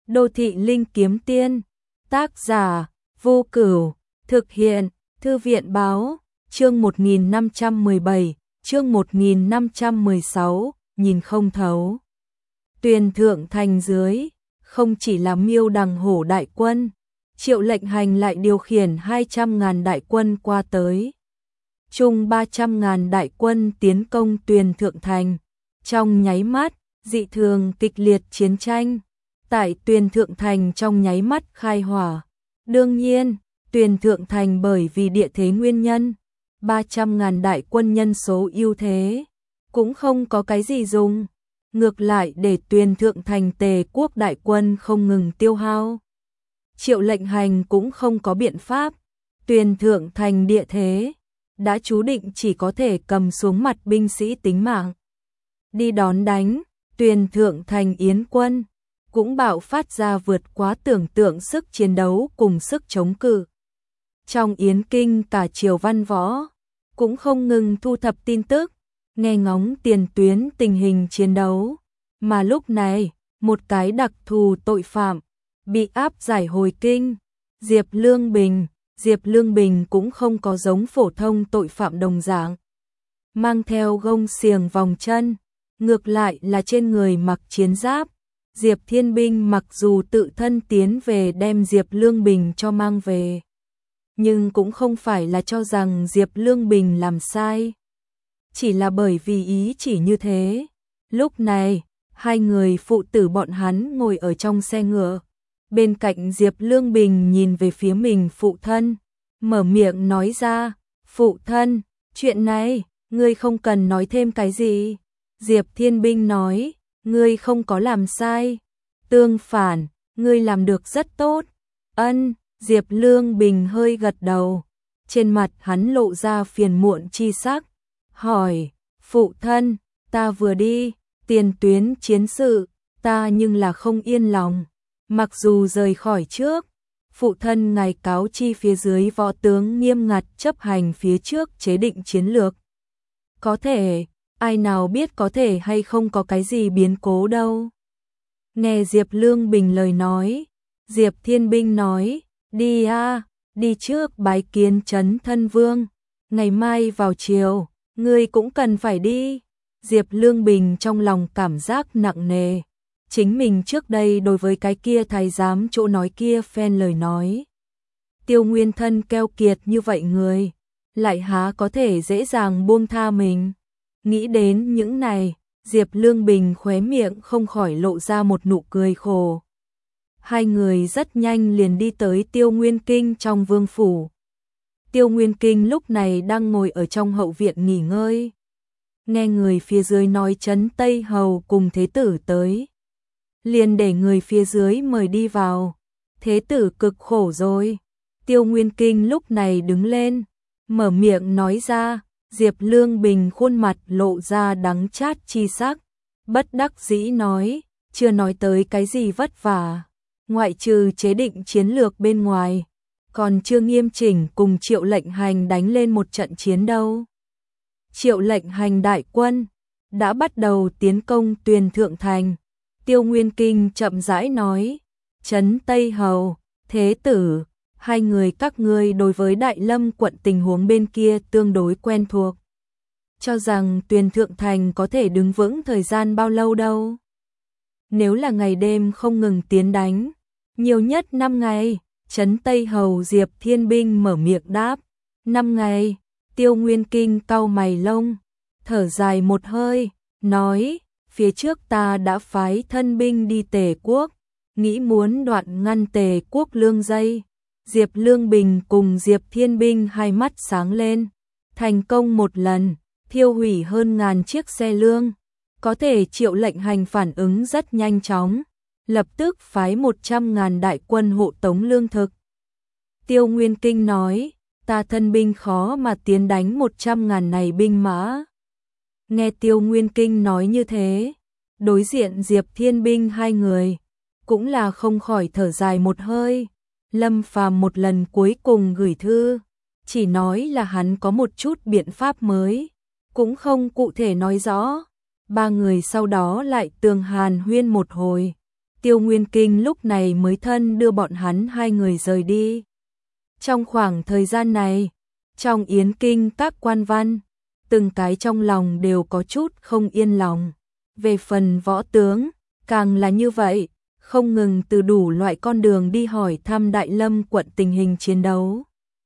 Đô thị linh kiếm tiên, tác giả, Vô Cửu, thực hiện, Thư viện báo, chương 1517, chương 1516, nhìn không thấu. Tuyền Thượng Thành dưới, không chỉ là Miêu Đằng Hổ đại quân, Triệu Lệnh Hành lại điều khiển 200.000 đại quân qua tới. Chung 300.000 đại quân tiến công Tuyền Thượng Thành. Trong nháy mắt, dị thường kịch liệt chiến tranh tại Tuyền Thượng Thành trong nháy mắt khai hỏa. Đương nhiên, Tuyền Thượng Thành bởi vì địa thế nguyên nhân, 300.000 đại quân nhân số ưu thế, cũng không có cái gì dùng. Ngược lại để Tuyền Thượng Thành Tề quốc đại quân không ngừng tiêu hao. Triệu Lệnh Hành cũng không có biện pháp. Tuyền Thượng Thành địa thế đã chú định chỉ có thể cầm xuống mặt binh sĩ tính mạng đi đón đánh. Tuyền Thượng Thành Yến quân cũng bạo phát ra vượt quá tưởng tượng sức chiến đấu cùng sức chống cự. Trong Yến Kinh cả triều văn võ cũng không ngừng thu thập tin tức, nghe ngóng tiền tuyến tình hình chiến đấu. Mà lúc này, một cái đặc thù tội phạm bị áp giải hồi kinh. Diệp Lương Bình cũng không có giống phổ thông tội phạm đồng dạng mang theo gông xiềng vòng chân, ngược lại là trên người mặc chiến giáp. Diệp Thiên Binh mặc dù tự thân tiến về đem Diệp Lương Bình cho mang về, nhưng cũng không phải là cho rằng Diệp Lương Bình làm sai, chỉ là bởi vì ý chỉ như thế. Lúc này, hai người phụ tử bọn hắn ngồi ở trong xe ngựa, bên cạnh Diệp Lương Bình nhìn về phía mình phụ thân, mở miệng nói ra, phụ thân, chuyện này, ngươi không cần nói thêm cái gì. Diệp Thiên Binh nói, ngươi không có làm sai, tương phản, ngươi làm được rất tốt. Ân, Diệp Lương Bình hơi gật đầu, trên mặt hắn lộ ra phiền muộn chi sắc, hỏi, phụ thân, ta vừa đi, tiền tuyến chiến sự, ta nhưng là không yên lòng. Mặc dù rời khỏi trước, phụ thân ngài cáo chi phía dưới võ tướng nghiêm ngặt chấp hành phía trước chế định chiến lược. Có thể, ai nào biết có thể hay không có cái gì biến cố đâu. Nghe Diệp Lương Bình lời nói, Diệp Thiên Binh nói, đi đi trước bái kiến Trấn Thân Vương, ngày mai vào chiều, ngươi cũng cần phải đi. Diệp Lương Bình trong lòng cảm giác nặng nề, chính mình trước đây đối với cái kia thái giám chỗ nói kia phen lời nói. Tiêu Nguyên Thân keo kiệt như vậy người, lại há có thể dễ dàng buông tha mình. Nghĩ đến những này, Diệp Lương Bình khóe miệng không khỏi lộ ra một nụ cười khổ. Hai người rất nhanh liền đi tới Tiêu Nguyên Kinh trong vương phủ. Tiêu Nguyên Kinh lúc này đang ngồi ở trong hậu viện nghỉ ngơi. Nghe người phía dưới nói Trấn Tây Hầu cùng Thế Tử tới, liền để người phía dưới mời đi vào. Thế Tử cực khổ rồi. Tiêu Nguyên Kinh lúc này đứng lên, mở miệng nói ra. Diệp Lương Bình khuôn mặt lộ ra đắng chát chi sắc, bất đắc dĩ nói, chưa nói tới cái gì vất vả, ngoại trừ chế định chiến lược bên ngoài, còn chưa nghiêm chỉnh cùng Triệu Lệnh Hành đánh lên một trận chiến đâu. Triệu Lệnh Hành đại quân đã bắt đầu tiến công Tuyền Thượng Thành. Tiêu Nguyên Kinh chậm rãi nói, Trấn Tây Hầu, Thế Tử, hai người các ngươi đối với Đại Lâm quận tình huống bên kia tương đối quen thuộc. Cho rằng Tuyền Thượng Thành có thể đứng vững thời gian bao lâu đâu. Nếu là ngày đêm không ngừng tiến đánh, nhiều nhất 5 ngày, Trấn Tây Hầu Diệp Thiên Binh mở miệng đáp. 5 ngày, Tiêu Nguyên Kinh cau mày lông, thở dài một hơi, nói, phía trước ta đã phái thân binh đi Tề quốc, nghĩ muốn đoạn ngăn Tề quốc lương dây. Diệp Lương Bình cùng Diệp Thiên Binh hai mắt sáng lên, thành công một lần, thiêu hủy hơn 1000 chiếc xe lương. Có thể Triệu Lệnh Hành phản ứng rất nhanh chóng, lập tức phái 100.000 đại quân hộ tống lương thực. Tiêu Nguyên Kinh nói, ta thân binh khó mà tiến đánh 100.000 này binh mã. Nghe Tiêu Nguyên Kinh nói như thế, đối diện Diệp Thiên Binh hai người, cũng là không khỏi thở dài một hơi. Lâm Phàm một lần cuối cùng gửi thư, chỉ nói là hắn có một chút biện pháp mới, cũng không cụ thể nói rõ. Ba người sau đó lại tường hàn huyên một hồi, Tiêu Nguyên Kinh lúc này mới thân đưa bọn hắn hai người rời đi. Trong khoảng thời gian này, trong yến kinh các quan văn, từng cái trong lòng đều có chút không yên lòng. Về phần võ tướng, càng là như vậy, không ngừng từ đủ loại con đường đi hỏi thăm Đại Lâm quận tình hình chiến đấu.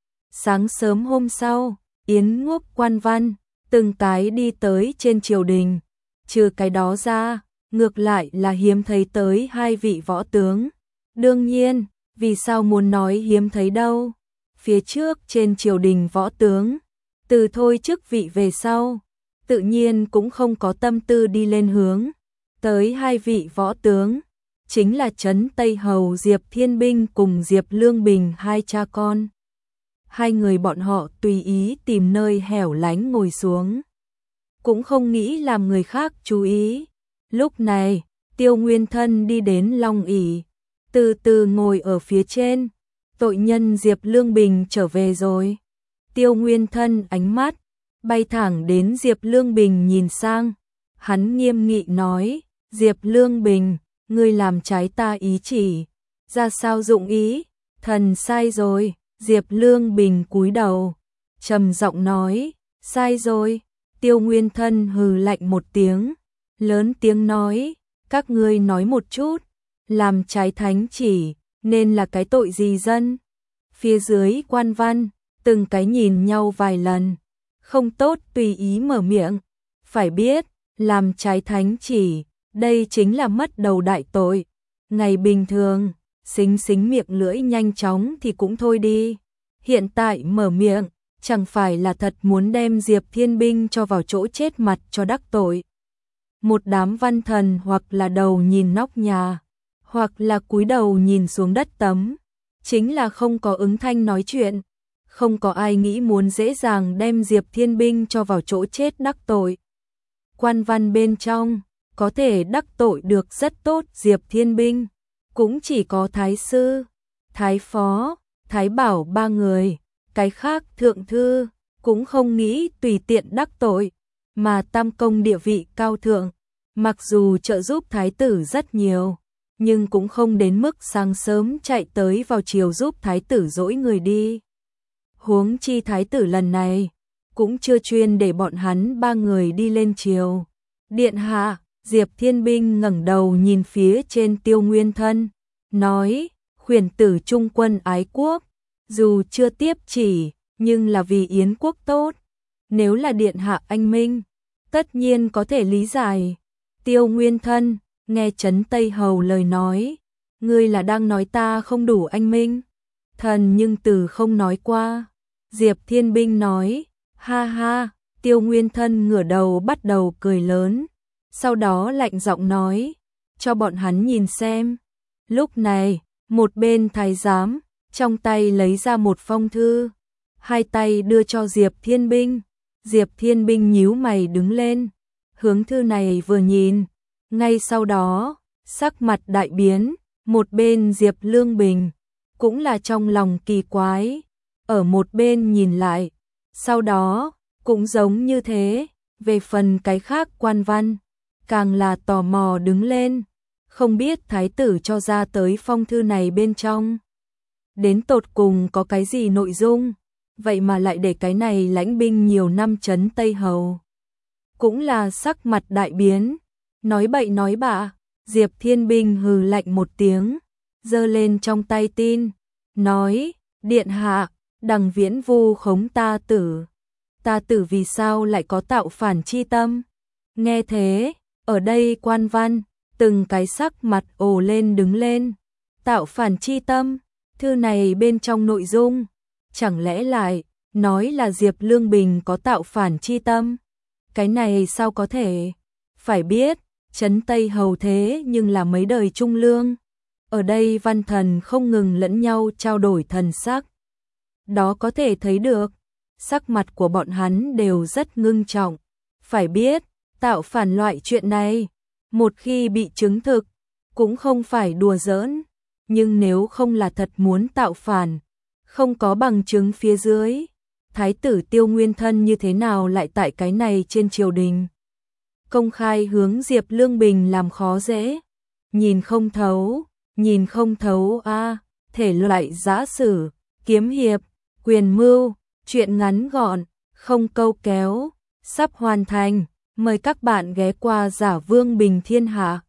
Sáng sớm hôm sau, yến ngốc quan văn, từng cái đi tới trên triều đình. Trừ cái đó ra, ngược lại là hiếm thấy tới hai vị võ tướng. Đương nhiên, vì sao muốn nói hiếm thấy đâu? Phía trước trên triều đình võ tướng, từ thôi chức vị về sau, tự nhiên cũng không có tâm tư đi lên hướng. Tới hai vị võ tướng, chính là Trấn Tây Hầu Diệp Thiên Binh cùng Diệp Lương Bình hai cha con. Hai người bọn họ tùy ý tìm nơi hẻo lánh ngồi xuống, cũng không nghĩ làm người khác chú ý. Lúc này, Tiêu Nguyên Thân đi đến long ỷ, từ từ ngồi ở phía trên. Tội nhân Diệp Lương Bình trở về rồi. Tiêu Nguyên Thân ánh mắt bay thẳng đến Diệp Lương Bình nhìn sang, hắn nghiêm nghị nói: "Diệp Lương Bình, ngươi làm trái ta ý chỉ, ra sao dụng ý?" "Thần sai rồi." Diệp Lương Bình cúi đầu, trầm giọng nói: "Sai rồi." Tiêu Nguyên Thân hừ lạnh một tiếng, lớn tiếng nói: "Các ngươi nói một chút, làm trái thánh chỉ, nên là cái tội gì dân?" Phía dưới quan văn, từng cái nhìn nhau vài lần, không tốt tùy ý mở miệng. Phải biết, làm trái thánh chỉ, đây chính là mất đầu đại tội. Ngày bình thường, xính xính miệng lưỡi nhanh chóng thì cũng thôi đi. Hiện tại mở miệng, chẳng phải là thật muốn đem Diệp Thiên Binh cho vào chỗ chết mặt cho đắc tội. Một đám văn thần hoặc là đầu nhìn nóc nhà, hoặc là cúi đầu nhìn xuống đất tấm, chính là không có ứng thanh nói chuyện. Không có ai nghĩ muốn dễ dàng đem Diệp Thiên Binh cho vào chỗ chết đắc tội. Quan văn bên trong, có thể đắc tội được rất tốt Diệp Thiên Binh, cũng chỉ có Thái Sư, Thái Phó, Thái Bảo ba người. Cái khác thượng thư, cũng không nghĩ tùy tiện đắc tội, mà tam công địa vị cao thượng. Mặc dù trợ giúp thái tử rất nhiều, nhưng cũng không đến mức sáng sớm chạy tới vào chiều giúp thái tử dỗi người đi. Huống chi thái tử lần này, cũng chưa chuyên để bọn hắn ba người đi lên triều. Điện hạ, Diệp Thiên Binh ngẩng đầu nhìn phía trên Tiêu Nguyên Thân, nói: "Khuyển tử trung quân ái quốc, dù chưa tiếp chỉ, nhưng là vì yến quốc tốt. Nếu là điện hạ anh minh, tất nhiên có thể lý giải." Tiêu Nguyên Thân nghe Trấn Tây Hầu lời nói: "Ngươi là đang nói ta không đủ anh minh?" "Thần nhưng từ không nói qua." Diệp Thiên Binh nói. "Ha ha." Tiêu Nguyên Thân ngửa đầu bắt đầu cười lớn, sau đó lạnh giọng nói: "Cho bọn hắn nhìn xem." Lúc này, một bên thái giám trong tay lấy ra một phong thư, hai tay đưa cho Diệp Thiên Binh. Diệp Thiên Binh nhíu mày đứng lên, hướng thư này vừa nhìn, ngay sau đó, sắc mặt đại biến. Một bên Diệp Lương Bình, cũng là trong lòng kỳ quái, ở một bên nhìn lại, sau đó, cũng giống như thế. Về phần cái khác quan văn, càng là tò mò đứng lên, không biết thái tử cho ra tới phong thư này bên trong đến tột cùng có cái gì nội dung, vậy mà lại để cái này lãnh binh nhiều năm Trấn Tây Hầu cũng là sắc mặt đại biến, nói bậy nói bạ. Diệp Thiên Binh hừ lạnh một tiếng, giơ lên trong tay tin, nói: "Điện hạ, Đằng Viễn vu khống ta tử. Ta tử vì sao lại có tạo phản chi tâm?" Nghe thế, ở đây quan văn, từng cái sắc mặt ồ lên đứng lên. Tạo phản chi tâm, thư này bên trong nội dung, chẳng lẽ lại nói là Diệp Lương Bình có tạo phản chi tâm? Cái này sao có thể? Phải biết, Trấn Tây Hầu thế nhưng là mấy đời trung lương. Ở đây văn thần không ngừng lẫn nhau trao đổi thần sắc. Đó có thể thấy được, sắc mặt của bọn hắn đều rất ngưng trọng. Phải biết, tạo phản loại chuyện này, một khi bị chứng thực, cũng không phải đùa giỡn. Nhưng nếu không là thật muốn tạo phản, không có bằng chứng phía dưới, thái tử Tiêu Nguyên Thân như thế nào lại tại cái này trên triều đình công khai hướng Diệp Lương Bình làm khó dễ? nhìn không thấu a, thể loại giã sử, kiếm hiệp, quyền mưu, truyện ngắn gọn, không câu kéo, sắp hoàn thành, mời các bạn ghé qua Giả Vương Bình Thiên Hạ.